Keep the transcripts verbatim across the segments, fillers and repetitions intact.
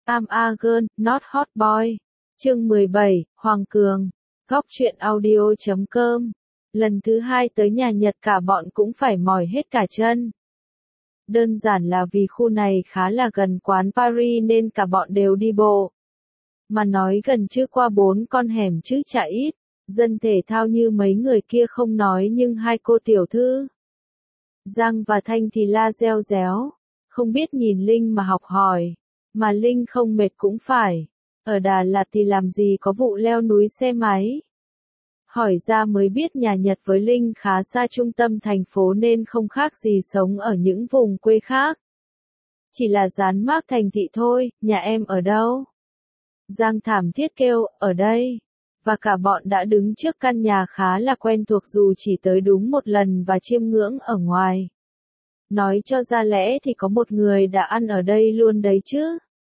I'm a girl, not hot boy. Chương mười bảy, Hoàng Cường. Góc truyện audio chấm com. Lần thứ hai tới nhà Nhật cả bọn cũng phải mỏi hết cả chân. Đơn giản là vì khu này khá là gần quán Paris nên cả bọn đều đi bộ. Mà nói gần chứ qua bốn con hẻm chứ chả ít. Dân thể thao như mấy người kia không nói nhưng hai cô tiểu thư Giang và Thanh thì la reo réo. Không biết nhìn Linh mà học hỏi. Mà Linh không mệt cũng phải. Ở Đà Lạt thì làm gì có vụ leo núi xe máy. Hỏi ra mới biết nhà Nhật với Linh khá xa trung tâm thành phố nên không khác gì sống ở những vùng quê khác. Chỉ là dán mác thành thị thôi, nhà em ở đâu? Giang thảm thiết kêu, ở đây. Và cả bọn đã đứng trước căn nhà khá là quen thuộc dù chỉ tới đúng một lần và chiêm ngưỡng ở ngoài. Nói cho ra lẽ thì có một người đã ăn ở đây luôn đấy chứ.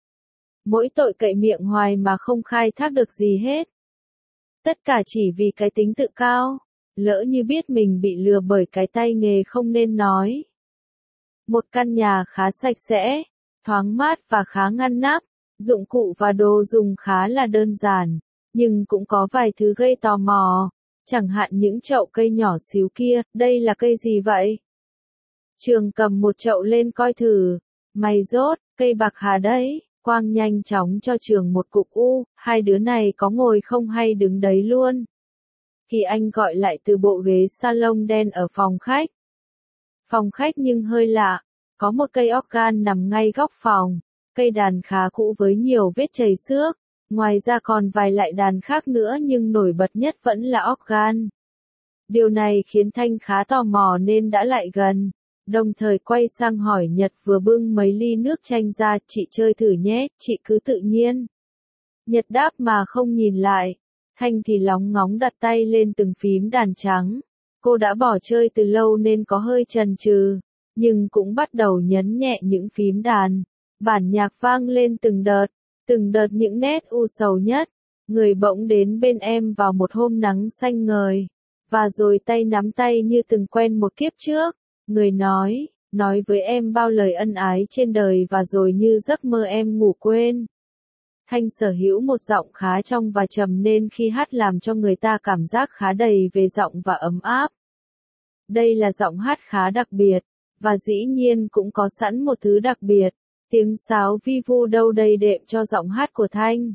Mỗi tội cậy miệng hoài mà không khai thác được gì hết. Tất cả chỉ vì cái tính tự cao. Lỡ như biết mình bị lừa bởi cái tay nghề không nên nói. Một căn nhà khá sạch sẽ, thoáng mát và khá ngăn nắp. Dụng cụ và đồ dùng khá là đơn giản. Nhưng cũng có vài thứ gây tò mò. Chẳng hạn những chậu cây nhỏ xíu kia, đây là cây gì vậy? Trường cầm một chậu lên coi thử. Mày dốt, cây bạc hà đấy. Quang nhanh chóng cho Trường một cục u, hai đứa này có ngồi không hay đứng đấy luôn. Thì anh gọi lại từ bộ ghế salon đen ở phòng khách. Phòng khách nhưng hơi lạ, có một cây organ nằm ngay góc phòng, cây đàn khá cũ với nhiều vết chảy xước, ngoài ra còn vài loại đàn khác nữa nhưng nổi bật nhất vẫn là organ. Điều này khiến Thanh khá tò mò nên đã lại gần. Đồng thời quay sang hỏi Nhật vừa bưng mấy ly nước chanh ra, chị chơi thử nhé, chị cứ tự nhiên. Nhật đáp mà không nhìn lại. Thanh thì lóng ngóng đặt tay lên từng phím đàn trắng. Cô đã bỏ chơi từ lâu nên có hơi chần chừ, nhưng cũng bắt đầu nhấn nhẹ những phím đàn. Bản nhạc vang lên từng đợt, từng đợt những nét u sầu nhất. Người bỗng đến bên em vào một hôm nắng xanh ngời. Và rồi tay nắm tay như từng quen một kiếp trước. Người nói, nói với em bao lời ân ái trên đời và rồi như giấc mơ em ngủ quên. Thanh sở hữu một giọng khá trong và trầm nên khi hát làm cho người ta cảm giác khá đầy về giọng và ấm áp. Đây là giọng hát khá đặc biệt, và dĩ nhiên cũng có sẵn một thứ đặc biệt, tiếng sáo vi vu đâu đầy đệm cho giọng hát của Thanh.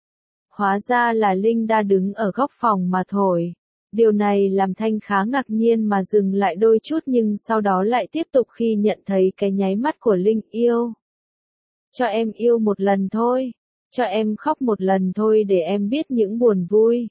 Hóa ra là Linh đã đứng ở góc phòng mà thổi. Điều này làm Thanh khá ngạc nhiên mà dừng lại đôi chút nhưng sau đó lại tiếp tục khi nhận thấy cái nháy mắt của Linh yêu. Cho em yêu một lần thôi. Cho em khóc một lần thôi để em biết những buồn vui.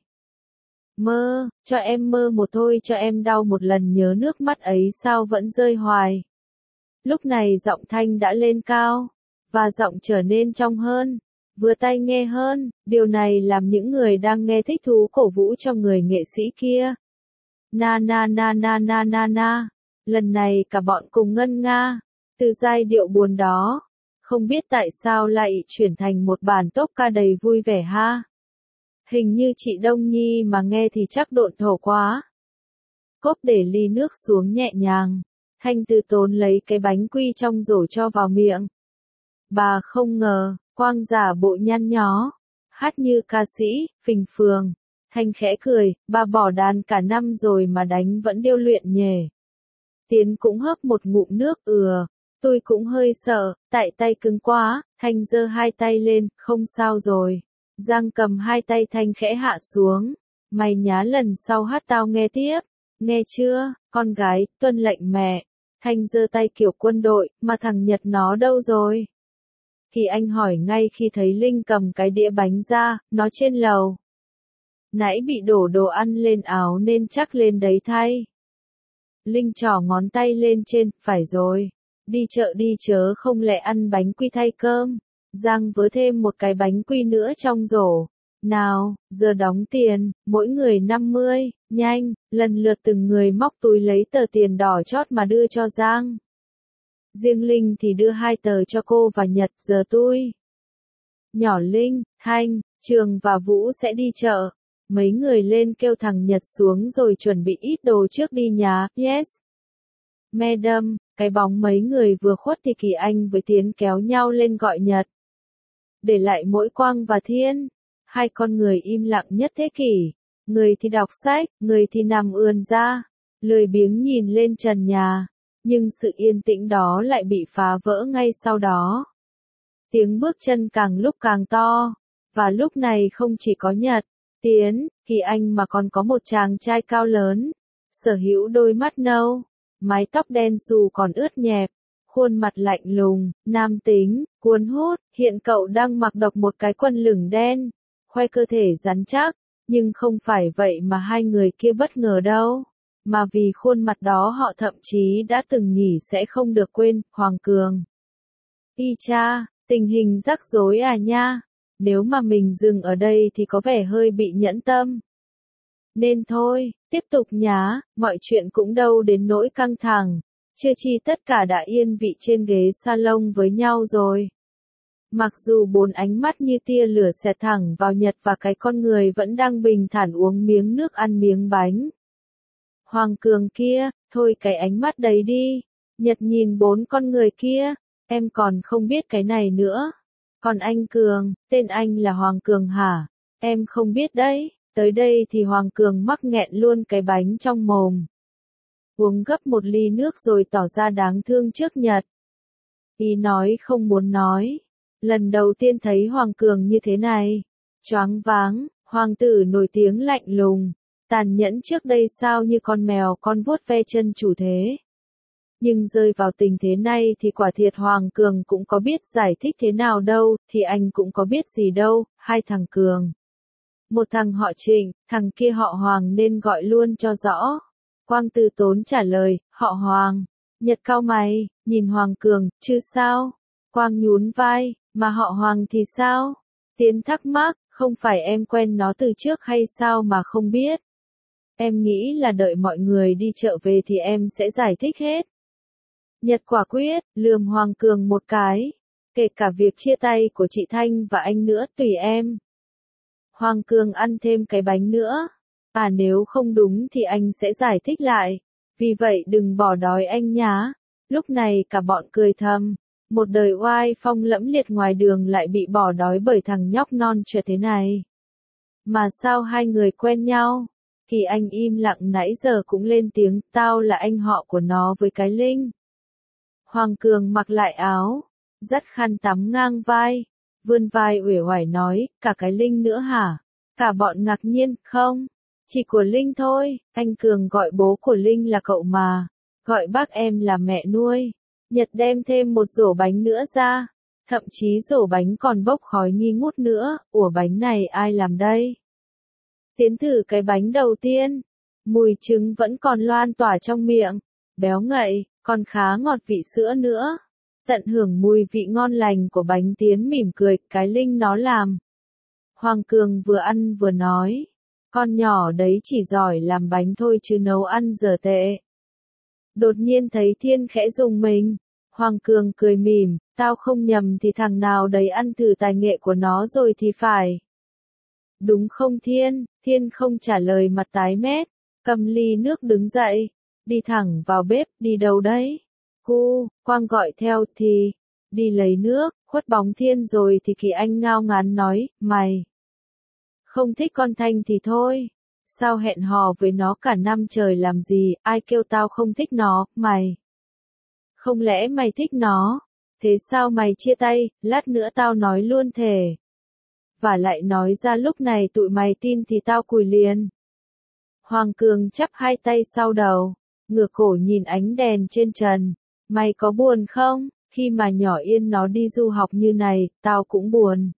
Mơ, cho em mơ một thôi cho em đau một lần nhớ nước mắt ấy sao vẫn rơi hoài. Lúc này giọng Thanh đã lên cao, và giọng trở nên trong hơn. Vừa tai nghe hơn, điều này làm những người đang nghe thích thú cổ vũ cho người nghệ sĩ kia. Na na na na na na na, lần này cả bọn cùng ngân nga, từ giai điệu buồn đó, không biết tại sao lại chuyển thành một bản tốp ca đầy vui vẻ ha. Hình như chị Đông Nhi mà nghe thì chắc độn thổ quá. Cốp để ly nước xuống nhẹ nhàng, Thanh từ tốn lấy cái bánh quy trong rổ cho vào miệng. Bà không ngờ. Quang giả bộ nhăn nhó, hát như ca sĩ, phình phường. Thanh khẽ cười, bà bỏ đàn cả năm rồi mà đánh vẫn điêu luyện nhề. Tiến cũng hớp một ngụm nước, ừa, tôi cũng hơi sợ, tại tay cứng quá. Thanh giơ hai tay lên, không sao rồi. Giang cầm hai tay Thanh khẽ hạ xuống. Mày nhá lần sau hát tao nghe tiếp, nghe chưa, con gái, tuân lệnh mẹ. Thanh giơ tay kiểu quân đội, mà thằng Nhật nó đâu rồi? Thì anh hỏi ngay khi thấy Linh cầm cái đĩa bánh ra, nó trên lầu. Nãy bị đổ đồ ăn lên áo nên chắc lên đấy thay. Linh trỏ ngón tay lên trên, phải rồi. Đi chợ đi chớ không lẽ ăn bánh quy thay cơm. Giang vớ thêm một cái bánh quy nữa trong rổ. Nào, giờ đóng tiền, mỗi người năm mươi, nhanh, lần lượt từng người móc túi lấy tờ tiền đỏ chót mà đưa cho Giang. Riêng Linh thì đưa hai tờ cho cô và Nhật, giờ tôi. Nhỏ Linh, Thanh, Trường và Vũ sẽ đi chợ. Mấy người lên kêu thằng Nhật xuống rồi chuẩn bị ít đồ trước đi nhà, yes. Madam, cái bóng mấy người vừa khuất thì Kỳ Anh với Tiến kéo nhau lên gọi Nhật. để lại mỗi Quang và Thiên, hai con người im lặng nhất thế kỷ, người thì đọc sách, người thì nằm ườn ra, lười biếng nhìn lên trần nhà, nhưng sự yên tĩnh đó lại bị phá vỡ ngay sau đó. Tiếng bước chân càng lúc càng to, và lúc này không chỉ có Nhật, Tiến, Kỳ Anh mà còn có một chàng trai cao lớn, sở hữu đôi mắt nâu, mái tóc đen xù còn ướt nhẹp, khuôn mặt lạnh lùng, nam tính, cuốn hút, hiện cậu đang mặc độc một cái quần lửng đen, khoe cơ thể rắn chắc, nhưng không phải vậy mà hai người kia bất ngờ đâu, mà vì khuôn mặt đó họ thậm chí đã từng nhỉ sẽ không được quên, Hoàng Cường. Y cha, tình hình rắc rối à nha, nếu mà mình dừng ở đây thì có vẻ hơi bị nhẫn tâm. Nên thôi, tiếp tục nhá, mọi chuyện cũng đâu đến nỗi căng thẳng, chưa chi tất cả đã yên vị trên ghế salon với nhau rồi. Mặc dù bốn ánh mắt như tia lửa xẹt thẳng vào Nhật và cái con người vẫn đang bình thản uống miếng nước ăn miếng bánh. Hoàng Cường kia, thôi cái ánh mắt đấy đi. Nhật nhìn bốn con người kia, em còn không biết cái này nữa. Còn anh Cường, tên anh là Hoàng Cường hả? Em không biết đấy. Tới đây thì Hoàng Cường mắc nghẹn luôn cái bánh trong mồm. Uống gấp một ly nước rồi tỏ ra đáng thương trước Nhật. Y nói không muốn nói. Lần đầu tiên thấy Hoàng Cường như thế này. Choáng váng, hoàng tử nổi tiếng lạnh lùng. Tàn nhẫn trước đây sao như con mèo con vuốt ve chân chủ thế. Nhưng rơi vào tình thế này thì quả thiệt Hoàng Cường cũng có biết giải thích thế nào đâu, thì anh cũng có biết gì đâu, hai thằng Cường. Một thằng họ Trịnh, thằng kia họ Hoàng nên gọi luôn cho rõ. Quang từ tốn trả lời, họ Hoàng. Nhật cau mày, nhìn Hoàng Cường, chứ sao? Quang nhún vai, mà họ Hoàng thì sao? Tiến thắc mắc, không phải em quen nó từ trước hay sao mà không biết? Em nghĩ là đợi mọi người đi chợ về thì em sẽ giải thích hết. Nhật quả quyết, lườm Hoàng Cường một cái. Kể cả việc chia tay của chị Thanh và anh nữa, tùy em. Hoàng Cường ăn thêm cái bánh nữa. À nếu không đúng thì anh sẽ giải thích lại. Vì vậy đừng bỏ đói anh nhá. Lúc này cả bọn cười thầm. Một đời oai phong lẫm liệt ngoài đường lại bị bỏ đói bởi thằng nhóc non trẻ thế này. Mà sao hai người quen nhau? Kỳ Anh im lặng nãy giờ cũng lên tiếng, tao là anh họ của nó với cái Linh. Hoàng Cường mặc lại áo, dắt khăn tắm ngang vai, vươn vai uể oải nói, cả cái Linh nữa hả? Cả bọn ngạc nhiên, không, chỉ của Linh thôi, anh Cường gọi bố của Linh là cậu mà, gọi bác em là mẹ nuôi. Nhật đem thêm một rổ bánh nữa ra, thậm chí rổ bánh còn bốc khói nghi ngút nữa, ủa bánh này ai làm đây? Tiến thử cái bánh đầu tiên, mùi trứng vẫn còn loan tỏa trong miệng, béo ngậy, còn khá ngọt vị sữa nữa. Tận hưởng mùi vị ngon lành của bánh Tiến mỉm cười, cái Linh nó làm. Hoàng Cường vừa ăn vừa nói, con nhỏ đấy chỉ giỏi làm bánh thôi chứ nấu ăn dở tệ. Đột nhiên thấy Thiên khẽ rùng mình, Hoàng Cường cười mỉm, tao không nhầm thì thằng nào đấy ăn thử tài nghệ của nó rồi thì phải. Đúng không Thiên? Thiên không trả lời mặt tái mét, cầm ly nước đứng dậy, đi thẳng vào bếp, đi đâu đấy? Cu, Quang gọi theo thì, đi lấy nước, khuất bóng Thiên rồi thì Kỳ Anh ngao ngán nói, mày không thích con Thanh thì thôi, sao hẹn hò với nó cả năm trời làm gì, ai kêu tao không thích nó, mày. Không lẽ mày thích nó, thế sao mày chia tay, lát nữa tao nói luôn thề. Và lại nói ra lúc này tụi mày tin thì tao cùi liền. Hoàng Cường chắp hai tay sau đầu, ngửa cổ nhìn ánh đèn trên trần. Mày có buồn không? Khi mà nhỏ Yên nó đi du học như này, tao cũng buồn.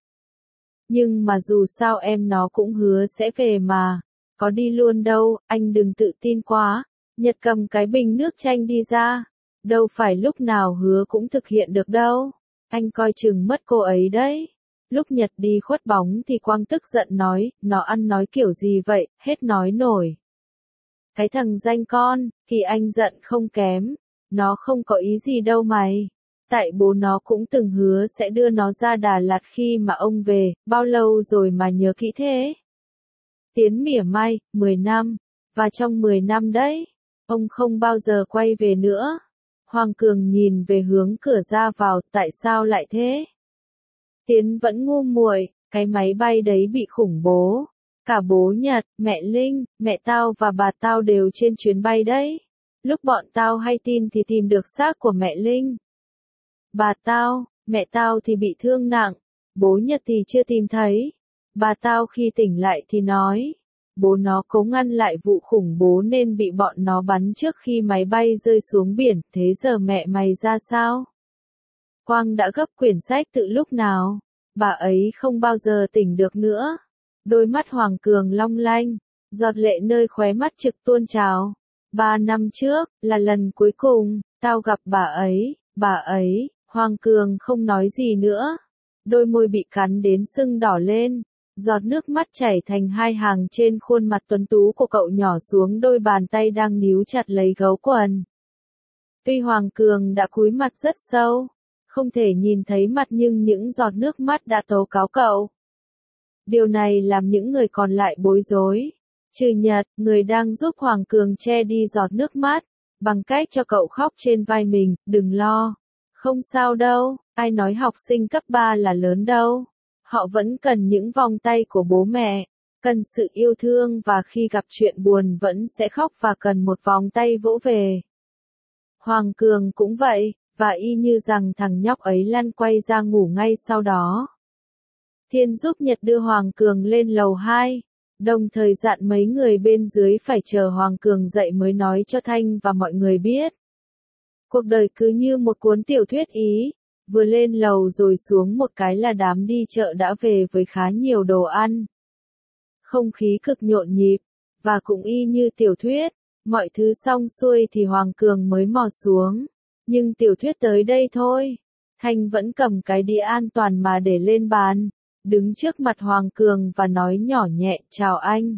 Nhưng mà dù sao em nó cũng hứa sẽ về mà. Có đi luôn đâu, anh đừng tự tin quá. Nhật cầm cái bình nước chanh đi ra. Đâu phải lúc nào hứa cũng thực hiện được đâu. Anh coi chừng mất cô ấy đấy. Lúc Nhật đi khuất bóng thì Quang tức giận nói, nó ăn nói kiểu gì vậy, hết nói nổi. Cái thằng danh con, Kỳ Anh giận không kém, nó không có ý gì đâu mày. Tại bố nó cũng từng hứa sẽ đưa nó ra Đà Lạt khi mà ông về, bao lâu rồi mà nhớ kỹ thế. Tiến mỉa mai, mười năm, và trong mười năm đấy, ông không bao giờ quay về nữa. Hoàng Cường nhìn về hướng cửa ra vào, tại sao lại thế? Tiến vẫn ngu muội, cái máy bay đấy bị khủng bố. Cả bố Nhật, mẹ Linh, mẹ tao và bà tao đều trên chuyến bay đấy. Lúc bọn tao hay tin thì tìm được xác của mẹ Linh. Bà tao, mẹ tao thì bị thương nặng, bố Nhật thì chưa tìm thấy. Bà tao khi tỉnh lại thì nói, bố nó cố ngăn lại vụ khủng bố nên bị bọn nó bắn trước khi máy bay rơi xuống biển, thế giờ mẹ mày ra sao? Quang đã gấp quyển sách từ lúc nào? Bà ấy không bao giờ tỉnh được nữa. Đôi mắt Hoàng Cường long lanh, giọt lệ nơi khóe mắt trực tuôn trào. Ba năm trước, là lần cuối cùng, tao gặp bà ấy, bà ấy, Hoàng Cường không nói gì nữa. Đôi môi bị cắn đến sưng đỏ lên, giọt nước mắt chảy thành hai hàng trên khuôn mặt tuấn tú của cậu nhỏ xuống đôi bàn tay đang níu chặt lấy gấu quần. Tuy Hoàng Cường đã cúi mặt rất sâu, không thể nhìn thấy mặt nhưng những giọt nước mắt đã tố cáo cậu. Điều này làm những người còn lại bối rối. Trừ Nhật, người đang giúp Hoàng Cường che đi giọt nước mắt, bằng cách cho cậu khóc trên vai mình, đừng lo. Không sao đâu, ai nói học sinh cấp ba là lớn đâu. Họ vẫn cần những vòng tay của bố mẹ, cần sự yêu thương và khi gặp chuyện buồn vẫn sẽ khóc và cần một vòng tay vỗ về. Hoàng Cường cũng vậy, và y như rằng thằng nhóc ấy lăn quay ra ngủ ngay sau đó. Thiên giúp Nhật đưa Hoàng Cường lên lầu hai, đồng thời dặn mấy người bên dưới phải chờ Hoàng Cường dậy mới nói cho Thanh và mọi người biết. Cuộc đời cứ như một cuốn tiểu thuyết Ý, vừa lên lầu rồi xuống một cái là đám đi chợ đã về với khá nhiều đồ ăn. Không khí cực nhộn nhịp, và cũng y như tiểu thuyết, mọi thứ xong xuôi thì Hoàng Cường mới mò xuống. Nhưng tiểu thuyết tới đây thôi. Thanh vẫn cầm cái đĩa an toàn mà để lên bàn, đứng trước mặt Hoàng Cường và nói nhỏ nhẹ, chào anh.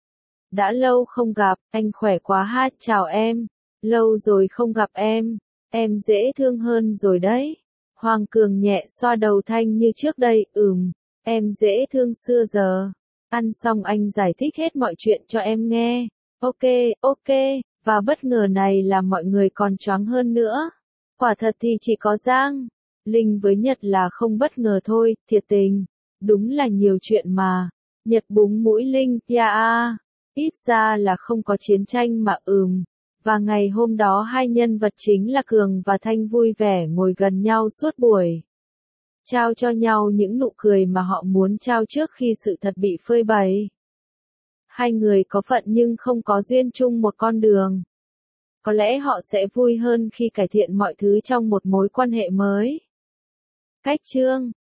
Đã lâu không gặp, anh khỏe quá ha, chào em. Lâu rồi không gặp em, em dễ thương hơn rồi đấy. Hoàng Cường nhẹ xoa đầu Thanh như trước đây, ừm, em dễ thương xưa giờ. Ăn xong anh giải thích hết mọi chuyện cho em nghe. Ok, ok, và bất ngờ này làm mọi người còn choáng hơn nữa. Quả thật thì chỉ có Giang, Linh với Nhật là không bất ngờ thôi, thiệt tình. Đúng là nhiều chuyện mà. Nhật búng mũi Linh, ya a, ít ra là không có chiến tranh mà ừm. Và ngày hôm đó hai nhân vật chính là Cường và Thanh vui vẻ ngồi gần nhau suốt buổi. Trao cho nhau những nụ cười mà họ muốn trao trước khi sự thật bị phơi bày. Hai người có phận nhưng không có duyên chung một con đường. Có lẽ họ sẽ vui hơn khi cải thiện mọi thứ trong một mối quan hệ mới. Cách chương